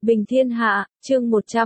Bình Thiên Hạ, chương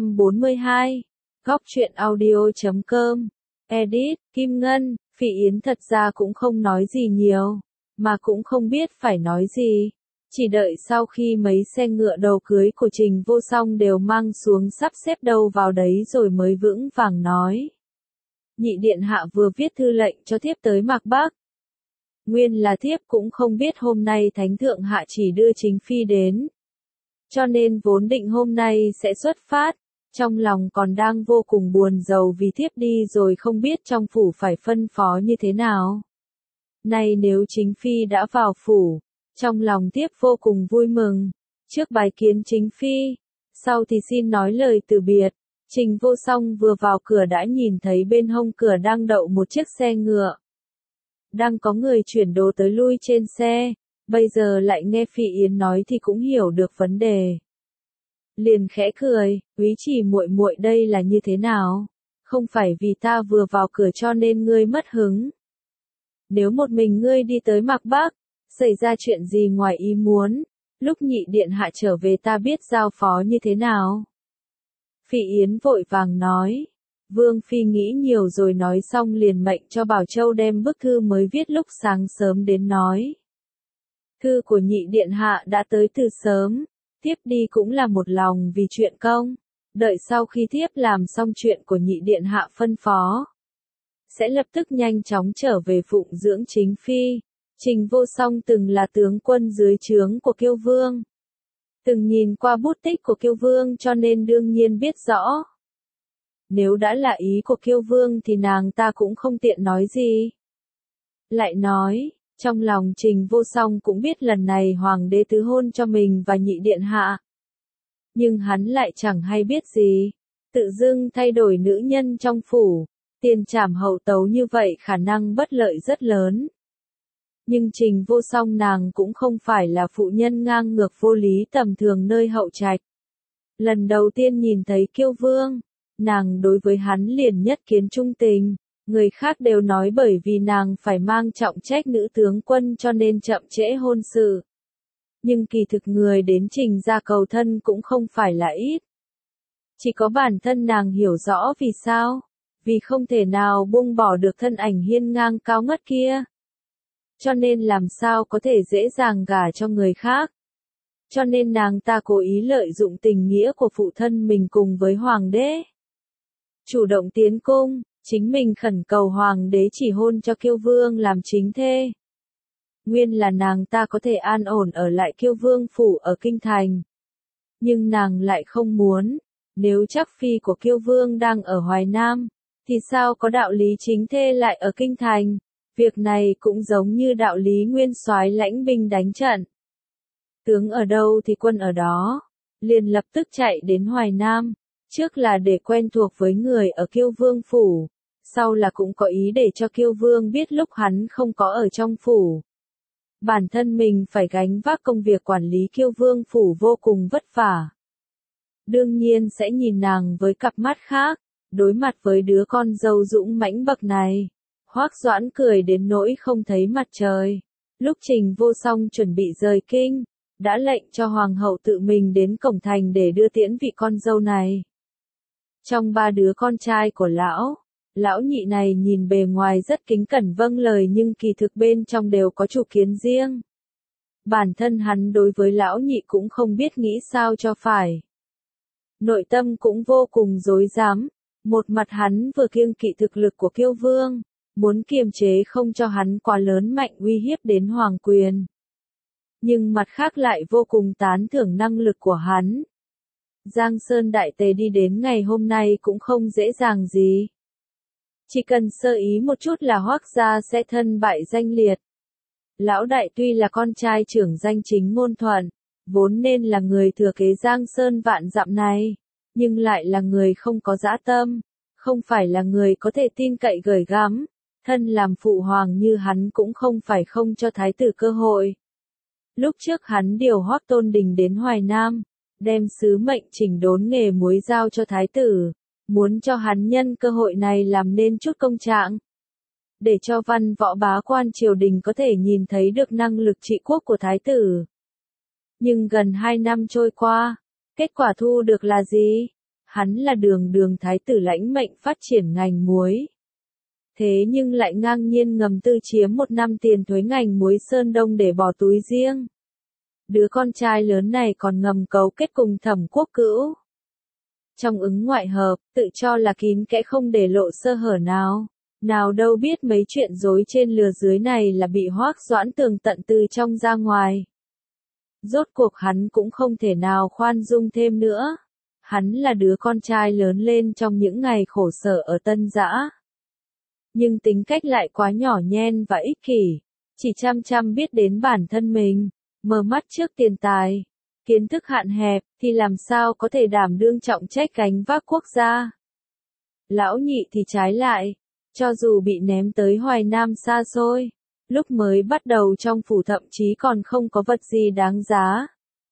142. Góc truyện audio.com. Edit, Kim Ngân, Phỉ Yến thật ra cũng không nói gì nhiều, mà cũng không biết phải nói gì. Chỉ đợi sau khi mấy xe ngựa đầu cưới của Trình Vô Song đều mang xuống sắp xếp đâu vào đấy rồi mới vững vàng nói. Nhị điện hạ vừa viết thư lệnh cho thiếp tới Mạc Bắc. Nguyên là thiếp cũng không biết hôm nay Thánh Thượng Hạ chỉ đưa chính phi đến. Cho nên vốn định hôm nay sẽ xuất phát, trong lòng còn đang vô cùng buồn rầu vì thiếp đi rồi không biết trong phủ phải phân phó như thế nào. Nay nếu chính phi đã vào phủ, trong lòng thiếp vô cùng vui mừng, trước bái kiến chính phi, sau thì xin nói lời từ biệt. Trình Vô Song vừa vào cửa đã nhìn thấy bên hông cửa đang đậu một chiếc xe ngựa. Đang có người chuyển đồ tới lui trên xe. Bây giờ lại nghe Phỉ Yến nói thì cũng hiểu được vấn đề. Liền khẽ cười, Úy Chỉ muội muội đây là như thế nào? Không phải vì ta vừa vào cửa cho nên ngươi mất hứng. Nếu một mình ngươi đi tới Mạc Bắc, xảy ra chuyện gì ngoài ý muốn, lúc nhị điện hạ trở về ta biết giao phó như thế nào? Phỉ Yến vội vàng nói. Vương Phi nghĩ nhiều rồi nói xong liền mệnh cho Bảo Châu đem bức thư mới viết lúc sáng sớm đến nói. Thư của nhị điện hạ đã tới từ sớm, thiếp đi cũng là một lòng vì chuyện công, đợi sau khi thiếp làm xong chuyện của nhị điện hạ phân phó. Sẽ lập tức nhanh chóng trở về phụng dưỡng chính phi. Trình Vô Song từng là tướng quân dưới trướng của Kiêu Vương. Từng nhìn qua bút tích của Kiêu Vương cho nên đương nhiên biết rõ. Nếu đã là ý của Kiêu Vương thì nàng ta cũng không tiện nói gì. Lại nói, trong lòng Trình Vô Song cũng biết lần này hoàng đế tứ hôn cho mình và nhị điện hạ. Nhưng hắn lại chẳng hay biết gì. Tự dưng thay đổi nữ nhân trong phủ, tiền trảm hậu tấu như vậy khả năng bất lợi rất lớn. Nhưng Trình Vô Song nàng cũng không phải là phụ nhân ngang ngược vô lý tầm thường nơi hậu trạch. Lần đầu tiên nhìn thấy Kiêu Vương, nàng đối với hắn liền nhất kiến trung tình. Người khác đều nói bởi vì nàng phải mang trọng trách nữ tướng quân cho nên chậm trễ hôn sự. Nhưng kỳ thực người đến Trình gia cầu thân cũng không phải là ít. Chỉ có bản thân nàng hiểu rõ vì sao. Vì không thể nào buông bỏ được thân ảnh hiên ngang cao ngất kia. Cho nên làm sao có thể dễ dàng gả cho người khác. Cho nên nàng ta cố ý lợi dụng tình nghĩa của phụ thân mình cùng với hoàng đế. Chủ động tiến cung. Chính mình khẩn cầu hoàng đế chỉ hôn cho Kiêu Vương làm chính thê. Nguyên là nàng ta có thể an ổn ở lại Kiêu Vương phủ ở kinh thành. Nhưng nàng lại không muốn, nếu chắc phi của Kiêu Vương đang ở Hoài Nam, thì sao có đạo lý chính thê lại ở kinh thành? Việc này cũng giống như đạo lý nguyên soái lãnh binh đánh trận. Tướng ở đâu thì quân ở đó, liền lập tức chạy đến Hoài Nam, trước là để quen thuộc với người ở Kiêu Vương phủ. Sau là cũng có ý để cho Kiêu Vương biết lúc hắn không có ở trong phủ. Bản thân mình phải gánh vác công việc quản lý Kiêu Vương phủ vô cùng vất vả. Đương nhiên sẽ nhìn nàng với cặp mắt khác, đối mặt với đứa con dâu dũng mãnh bậc này. Hoắc Doãn cười đến nỗi không thấy mặt trời. Lúc Trình Vô Song chuẩn bị rời kinh, đã lệnh cho hoàng hậu tự mình đến cổng thành để đưa tiễn vị con dâu này. Trong ba đứa con trai của lão nhị này nhìn bề ngoài rất kính cẩn vâng lời nhưng kỳ thực bên trong đều có chủ kiến riêng. Bản thân hắn đối với lão nhị cũng không biết nghĩ sao cho phải. Nội tâm cũng vô cùng rối rắm. Một mặt hắn vừa kiêng kỵ thực lực của Kiêu Vương, muốn kiềm chế không cho hắn quá lớn mạnh uy hiếp đến hoàng quyền. Nhưng mặt khác lại vô cùng tán thưởng năng lực của hắn. Giang Sơn Đại Tề đi đến ngày hôm nay cũng không dễ dàng gì. Chỉ cần sơ ý một chút là Hoắc gia sẽ thân bại danh liệt. Lão đại tuy là con trai trưởng danh chính ngôn thuận, vốn nên là người thừa kế Giang Sơn vạn dặm này, nhưng lại là người không có dã tâm, không phải là người có thể tin cậy gửi gắm, thân làm phụ hoàng như hắn cũng không phải không cho thái tử cơ hội. Lúc trước hắn điều Hoắc Tôn Đình đến Hoài Nam, đem sứ mệnh chỉnh đốn nghề muối giao cho thái tử. Muốn cho hắn nhân cơ hội này làm nên chút công trạng. Để cho văn võ bá quan triều đình có thể nhìn thấy được năng lực trị quốc của thái tử. Nhưng gần 2 năm trôi qua, Kết quả thu được là gì? Hắn là đường thái tử lãnh mệnh phát triển ngành muối. Thế nhưng lại ngang nhiên ngầm tư chiếm 1 năm tiền thuế ngành muối Sơn Đông để bỏ túi riêng. Đứa con trai lớn này còn ngầm cấu kết cùng Thẩm Quốc Cữu. Trong ứng ngoại hợp, tự cho là kín kẽ không để lộ sơ hở nào. Nào đâu biết mấy chuyện dối trên lừa dưới này là bị Hoắc Doãn tường tận từ trong ra ngoài. Rốt cuộc hắn cũng không thể nào khoan dung thêm nữa. Hắn là đứa con trai lớn lên trong những ngày khổ sở ở Tân Dã. Nhưng tính cách lại quá nhỏ nhen và ích kỷ. Chỉ chăm biết đến bản thân mình, mờ mắt trước tiền tài. Kiến thức hạn hẹp thì làm sao có thể đảm đương trọng trách gánh vác quốc gia. Lão Nhị thì trái lại. Cho dù bị ném tới Hoài Nam xa xôi, lúc mới bắt đầu trong phủ thậm chí còn không có vật gì đáng giá.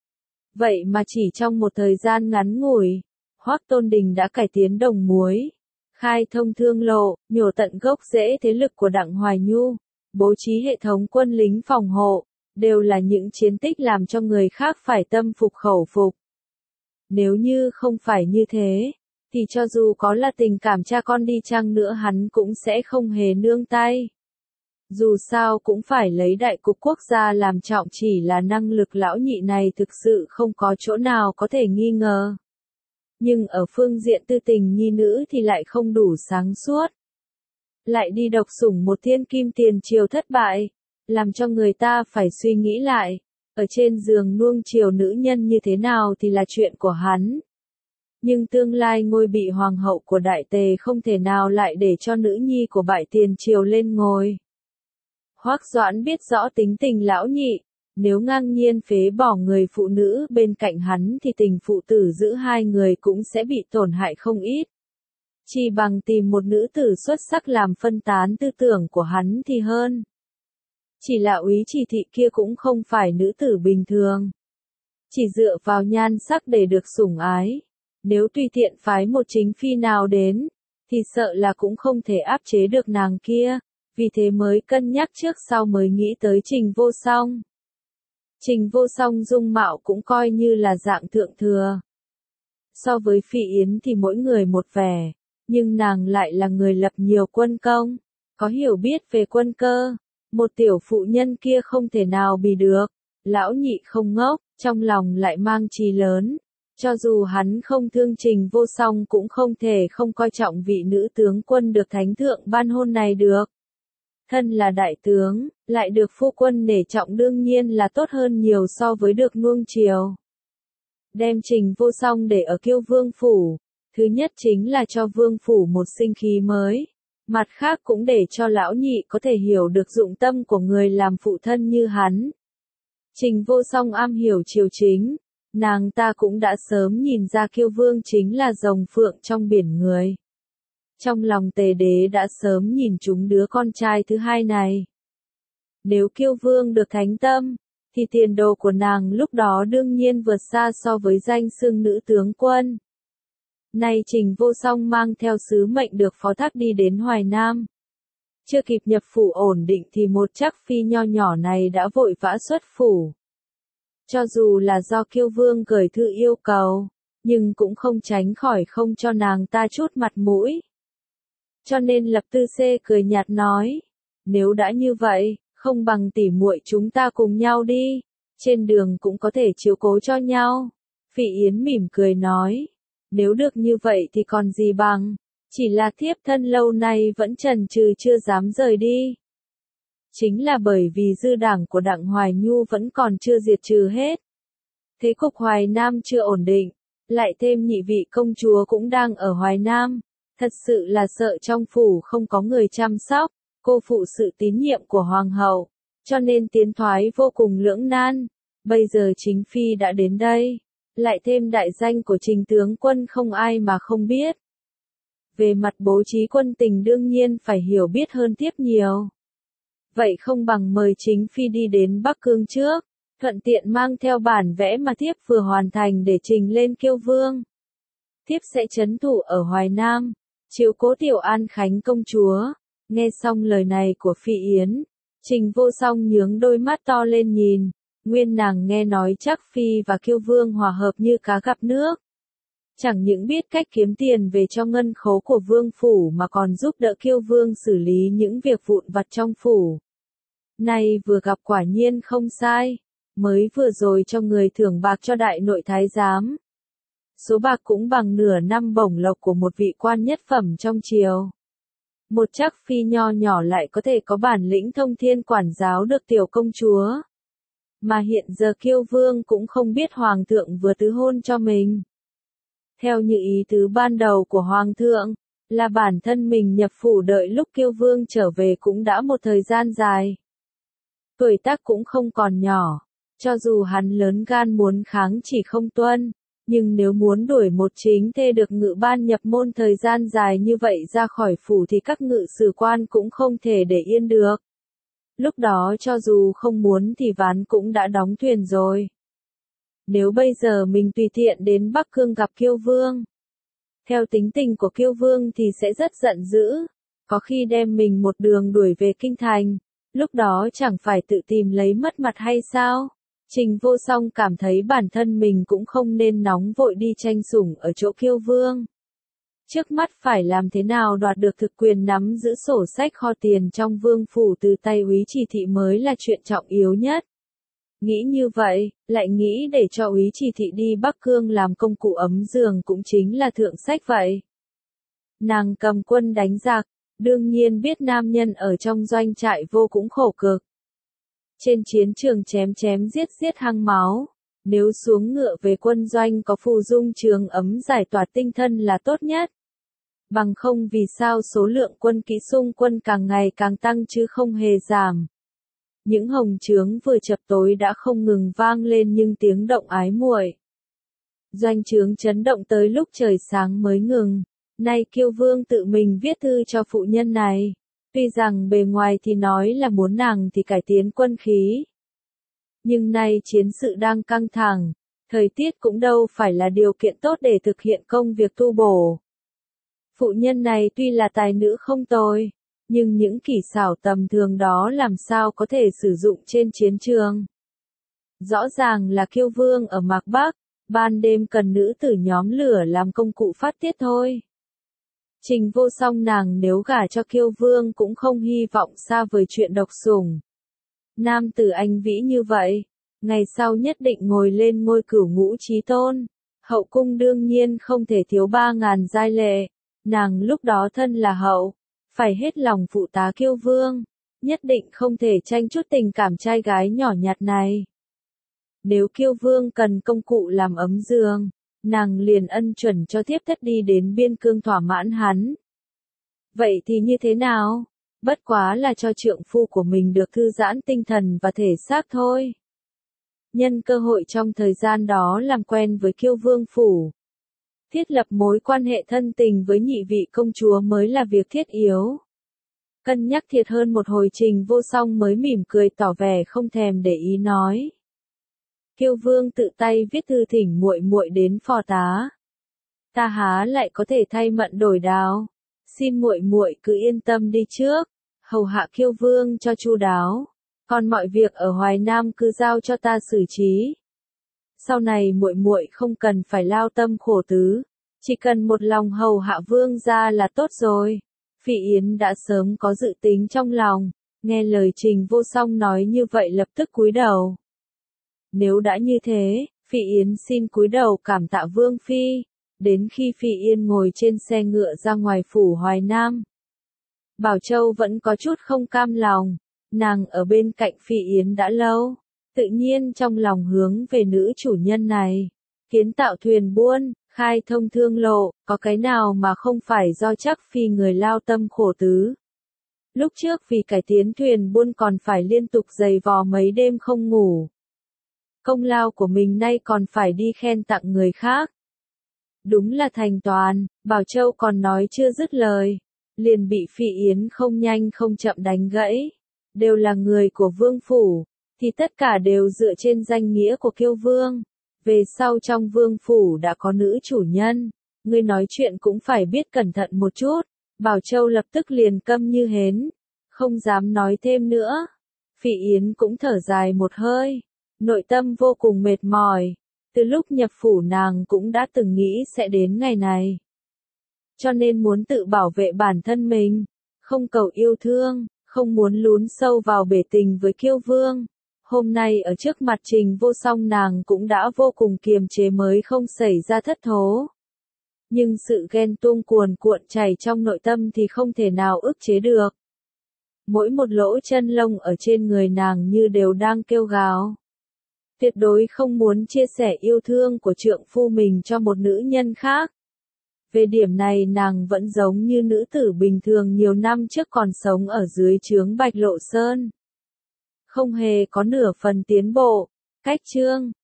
Vậy mà chỉ trong một thời gian ngắn ngủi, Hoắc Tôn Đình đã cải tiến đồng muối, khai thông thương lộ, nhổ tận gốc rễ thế lực của Đặng Hoài Nhu, bố trí hệ thống quân lính phòng hộ, đều là những chiến tích làm cho người khác phải tâm phục khẩu phục. Nếu như không phải như thế, thì cho dù có là tình cảm cha con đi chăng nữa hắn cũng sẽ không hề nương tay. Dù sao cũng phải lấy đại cục quốc gia làm trọng, chỉ là năng lực lão nhị này thực sự không có chỗ nào có thể nghi ngờ. Nhưng ở phương diện tư tình nhi nữ thì lại không đủ sáng suốt. Lại đi độc sủng một thiên kim tiền triều thất bại, làm cho người ta phải suy nghĩ lại, ở trên giường nuông chiều nữ nhân như thế nào thì là chuyện của hắn. Nhưng tương lai ngôi vị hoàng hậu của Đại Tề không thể nào lại để cho nữ nhi của bại tiền triều lên ngôi. Hoắc Doãn biết rõ tính tình lão nhị, nếu ngang nhiên phế bỏ người phụ nữ bên cạnh hắn thì tình phụ tử giữa hai người cũng sẽ bị tổn hại không ít. Chỉ bằng tìm một nữ tử xuất sắc làm phân tán tư tưởng của hắn thì hơn. Chỉ là úy Chỉ Thị kia cũng không phải nữ tử bình thường. Chỉ dựa vào nhan sắc để được sủng ái. Nếu tùy tiện phái một chính phi nào đến, thì sợ là cũng không thể áp chế được nàng kia, vì thế mới cân nhắc trước sau mới nghĩ tới Trình Vô Song. Trình Vô Song dung mạo cũng coi như là dạng thượng thừa. So với Phi Yến thì mỗi người một vẻ, nhưng nàng lại là người lập nhiều quân công, có hiểu biết về quân cơ, một tiểu phụ nhân kia không thể nào bì được. Lão nhị không ngốc, trong lòng lại mang chí lớn. Cho dù hắn không thương Trình Vô Song cũng không thể không coi trọng vị nữ tướng quân được thánh thượng ban hôn này được. Thân là đại tướng, lại được phu quân nể trọng đương nhiên là tốt hơn nhiều so với được nuông chiều. Đem Trình Vô Song để ở Kiêu Vương phủ, thứ nhất chính là cho vương phủ một sinh khí mới, mặt khác cũng để cho lão nhị có thể hiểu được dụng tâm của người làm phụ thân như hắn. Trình Vô Song am hiểu triều chính, nàng ta cũng đã sớm nhìn ra Kiêu Vương chính là rồng phượng trong biển người. Trong lòng Tề đế đã sớm nhìn trúng đứa con trai thứ hai này. Nếu Kiêu Vương được thánh tâm, thì tiền đồ của nàng lúc đó đương nhiên vượt xa so với danh xưng nữ tướng quân. Nay Trình Vô Song mang theo sứ mệnh được phó thác đi đến Hoài Nam. Chưa kịp nhập phủ ổn định thì một trắc phi nho nhỏ này đã vội vã xuất phủ. Cho dù là do Kiêu Vương gửi thư yêu cầu, nhưng cũng không tránh khỏi không cho nàng ta chút mặt mũi. Cho nên Lập Tư Xê cười nhạt nói, nếu đã như vậy, không bằng tỉ muội chúng ta cùng nhau đi, trên đường cũng có thể chiếu cố cho nhau. Phỉ Yến mỉm cười nói, nếu được như vậy thì còn gì bằng, chỉ là thiếp thân lâu nay vẫn chần chừ chưa dám rời đi. Chính là bởi vì dư đảng của Đặng Hoài Nhu vẫn còn chưa diệt trừ hết. Thế cục Hoài Nam chưa ổn định, lại thêm nhị vị công chúa cũng đang ở Hoài Nam, thật sự là sợ trong phủ không có người chăm sóc, cô phụ sự tín nhiệm của hoàng hậu, cho nên tiến thoái vô cùng lưỡng nan. Bây giờ chính phi đã đến đây, lại thêm đại danh của Trình tướng quân không ai mà không biết. Về mặt bố trí quân tình đương nhiên phải hiểu biết hơn tiếp nhiều. Vậy không bằng mời chính phi đi đến Bắc Cương trước, thuận tiện mang theo bản vẽ mà thiếp vừa hoàn thành để trình lên Kiêu Vương. Thiếp sẽ trấn thủ ở Hoài Nam, chiếu cố Tiểu An Khánh công chúa. Nghe xong lời này của Phi Yến, Trình Vô Song nhướng đôi mắt to lên nhìn, Nguyên nàng nghe nói Trác Phi và Kiêu Vương hòa hợp như cá gặp nước. Chẳng những biết cách kiếm tiền về cho ngân khố của vương phủ mà còn giúp đỡ Kiêu Vương xử lý những việc vụn vặt trong phủ. Nay vừa gặp quả nhiên không sai, mới vừa rồi cho người thưởng bạc cho đại nội thái giám. Số bạc cũng bằng nửa năm bổng lộc của một vị quan nhất phẩm trong triều. Một Trác Phi nho nhỏ lại có thể có bản lĩnh thông thiên quản giáo được tiểu công chúa. Mà hiện giờ Kiêu Vương cũng không biết Hoàng thượng vừa tứ hôn cho mình. Theo như ý tứ ban đầu của Hoàng thượng, là bản thân mình nhập phủ đợi lúc Kiêu Vương trở về cũng đã một thời gian dài. Tuổi tác cũng không còn nhỏ, cho dù hắn lớn gan muốn kháng chỉ không tuân, nhưng nếu muốn đuổi một chính thê được ngự ban nhập môn thời gian dài như vậy ra khỏi phủ thì các ngự sử quan cũng không thể để yên được. Lúc đó cho dù không muốn thì ván cũng đã đóng thuyền rồi. Nếu bây giờ mình tùy tiện đến Bắc Cương gặp Kiêu Vương, theo tính tình của Kiêu Vương thì sẽ rất giận dữ, có khi đem mình một đường đuổi về kinh thành, lúc đó chẳng phải tự tìm lấy mất mặt hay sao? Trình Vô Song cảm thấy bản thân mình cũng không nên nóng vội đi tranh sủng ở chỗ Kiêu Vương. Trước mắt phải làm thế nào đoạt được thực quyền nắm giữ sổ sách kho tiền trong vương phủ từ tay úy Chỉ Thị mới là chuyện trọng yếu nhất. Nghĩ như vậy, lại nghĩ để cho úy Chỉ Thị đi Bắc Cương làm công cụ ấm giường cũng chính là thượng sách vậy. Nàng cầm quân đánh giặc, đương nhiên biết nam nhân ở trong doanh trại vô cũng khổ cực. Trên chiến trường chém chém giết giết hăng máu, nếu xuống ngựa về quân doanh có phù dung trường ấm giải tỏa tinh thần là tốt nhất. Bằng không vì sao số lượng quân kỹ xung quân càng ngày càng tăng chứ không hề giảm. Những hồng trướng vừa chập tối đã không ngừng vang lên nhưng tiếng động ái muội. Doanh trướng chấn động tới lúc trời sáng mới ngừng. Nay Kiêu Vương tự mình viết thư cho phụ nhân này. Tuy rằng bề ngoài thì nói là muốn nàng thì cải tiến quân khí. Nhưng nay chiến sự đang căng thẳng, thời tiết cũng đâu phải là điều kiện tốt để thực hiện công việc tu bổ. Phụ nhân này tuy là tài nữ không tồi, nhưng những kỹ xảo tầm thường đó làm sao có thể sử dụng trên chiến trường. Rõ ràng là Kiêu Vương ở Mạc Bắc, ban đêm cần nữ tử nhóm lửa làm công cụ phát tiết thôi. Trình Vô Song nàng nếu gả cho Kiêu Vương cũng không hy vọng xa vời chuyện độc sủng. Nam tử anh vĩ như vậy, ngày sau nhất định ngồi lên ngôi cửu ngũ chí tôn. Hậu cung đương nhiên không thể thiếu 3.000 giai lệ, nàng lúc đó thân là hậu, phải hết lòng phụ tá Kiêu Vương, nhất định không thể tranh chút tình cảm trai gái nhỏ nhặt này. Nếu Kiêu Vương cần công cụ làm ấm giường, nàng liền ân chuẩn cho thiếp thất đi đến biên cương thỏa mãn hắn. Vậy thì như thế nào? Bất quá là cho trượng phu của mình được thư giãn tinh thần và thể xác thôi. Nhân cơ hội trong thời gian đó làm quen với Kiêu Vương phủ. Thiết lập mối quan hệ thân tình với nhị vị công chúa mới là việc thiết yếu. Cân nhắc thiệt hơn một hồi Trình Vô Song mới mỉm cười tỏ vẻ không thèm để ý nói. Kiêu Vương tự tay viết thư thỉnh muội muội đến phò tá. Ta há lại có thể thay mận đổi đao. Xin muội muội cứ yên tâm đi trước, hầu hạ Kiêu Vương cho chu đáo, còn mọi việc ở Hoài Nam cứ giao cho ta xử trí. Sau này muội muội không cần phải lao tâm khổ tứ, chỉ cần một lòng hầu hạ vương gia là tốt rồi. Phỉ Yến đã sớm có dự tính trong lòng, nghe lời Trình Vô Song nói như vậy lập tức cúi đầu. Nếu đã như thế, Phỉ Yến xin cúi đầu cảm tạ Vương Phi. Đến khi Phỉ Yên ngồi trên xe ngựa ra ngoài phủ Hoài Nam, Bảo Châu vẫn có chút không cam lòng, nàng ở bên cạnh Phỉ Yến đã lâu, tự nhiên trong lòng hướng về nữ chủ nhân này, kiến tạo thuyền buôn, khai thông thương lộ, có cái nào mà không phải do Trác Phi người lao tâm khổ tứ. Lúc trước vì cải tiến thuyền buôn còn phải liên tục giày vò mấy đêm không ngủ. Công lao của mình nay còn phải đi khen tặng người khác. Đúng là thành toàn, Bảo Châu còn nói chưa dứt lời, liền bị Phỉ Yến không nhanh không chậm đánh gãy. Đều là người của vương phủ, thì tất cả đều dựa trên danh nghĩa của Kiêu Vương. Về sau trong vương phủ đã có nữ chủ nhân, ngươi nói chuyện cũng phải biết cẩn thận một chút. Bảo Châu lập tức liền câm như hến, không dám nói thêm nữa. Phỉ Yến cũng thở dài một hơi, Nội tâm vô cùng mệt mỏi, từ lúc nhập phủ nàng cũng đã từng nghĩ sẽ đến ngày này. Cho nên muốn tự bảo vệ bản thân mình, không cầu yêu thương, không muốn lún sâu vào bể tình với Kiêu Vương. Hôm nay ở trước mặt Trình Vô Song nàng cũng đã vô cùng kiềm chế mới không xảy ra thất thố. Nhưng sự ghen tuông cuồn cuộn chảy trong nội tâm thì không thể nào ức chế được. Mỗi một lỗ chân lông ở trên người nàng như đều đang kêu gào. Tuyệt đối không muốn chia sẻ yêu thương của trượng phu mình cho một nữ nhân khác. Về điểm này nàng vẫn giống như nữ tử bình thường nhiều năm trước còn sống ở dưới trướng Bạch Lộ Sơn. Không hề có nửa phần tiến bộ. Cách chương